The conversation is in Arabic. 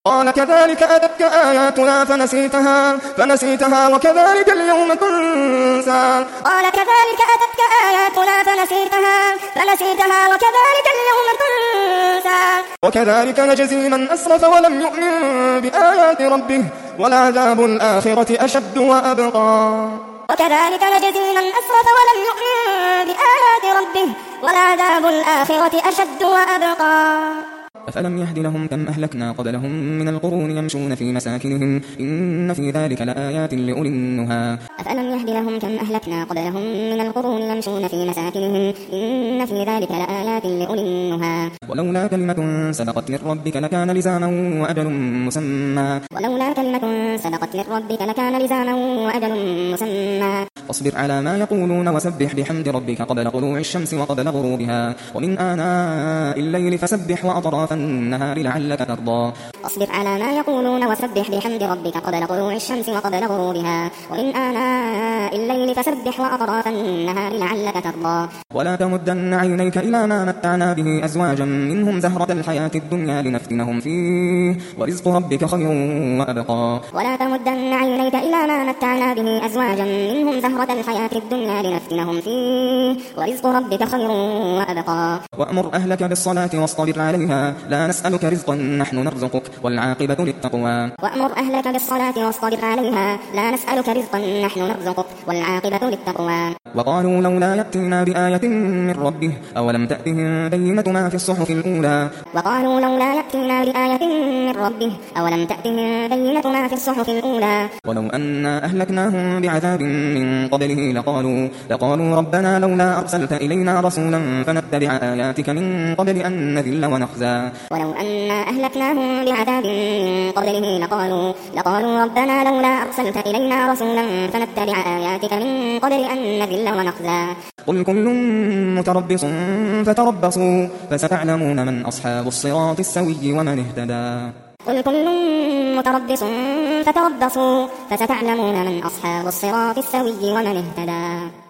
قال كذلك أتتك آياتنا فنسيتها وكذلك اليوم تنسى قال كذلك أتتك آياتنا فنسيتها وكذلك اليوم تنسى وكذلك نجزي من أسرف ولم يؤمن بآيات ربه ولعذاب الآخرة أشد وأبقى وكذلك نجزي من أسرف ولم يؤمن بآيات ربه ولعذاب الآخرة أشد وأبقى أفلم يهد لهم كم أهلكنا قبلهم من القرون يمشون في مساكنهم إن في ذلك لآيات لأولي النهى أفلم يهد لهم كم أهلكنا قبلهم من القرون يمشون في مساكنهم إن في ذلك لآيات لأولي النهى ولولا كلمة سبقت من ربك لكان لزاما وأجل مسمى فاصبر على ما يقولون وسبح بحمد ربك قبل طلوع الشمس وقبل غروبها ومن آناء الليل فسبح وأطراف النهار لعلك ترضى فاصبر على ما يقولون وسبح بحمد ربك قبل طلوع الشمس وقبل غروبها ومن آناء الليل فسبح وأطراف النهار لعلك ترضى ولا تمدن عينيك إلى ما متعنا به أزواجا منهم زهرة الحياة الدنيا لنفتنهم فيه ورزق ربك خير وأبقى ولا تمدن عينيك إلى ما متعنا به أزواجا منهم زهرة الحياة الدنيا لنفتنهم فيه ورزق ربك خير وأبقى وأمر أهلك بالصلاة واصطبر عليها لا نسألك رزقا نحن نرزقك والعاقبة للتقوى وأمر أهلك بالصلاة واصطبر عليها لا نسألك رزقا نحن نرزقك والعاقبة للتقوى وقالوا لولا يأتينا بآية من ربه أولم تأتهم بينة ما في الصحف الأولى ولو أنا أهلكناهم بعذاب من قبله لقالوا ربنا لولا أرسلت إلينا رسولا فنتبع آياتك من قبل أن نذل ونخزى ولو أنا أهلكناهم بعذاب من قبله لقالوا ربنا لولا أرسلت إلينا رسولا فنتبع آياتك من قبل أن نذل ونخزى قل كل متربص فتربصوا فستعلمون من أصحاب الصراط السوي ومن اهتدى قل كل متربص فتربصوا فستعلمون من أصحاب الصراط السوي ومن اهتدى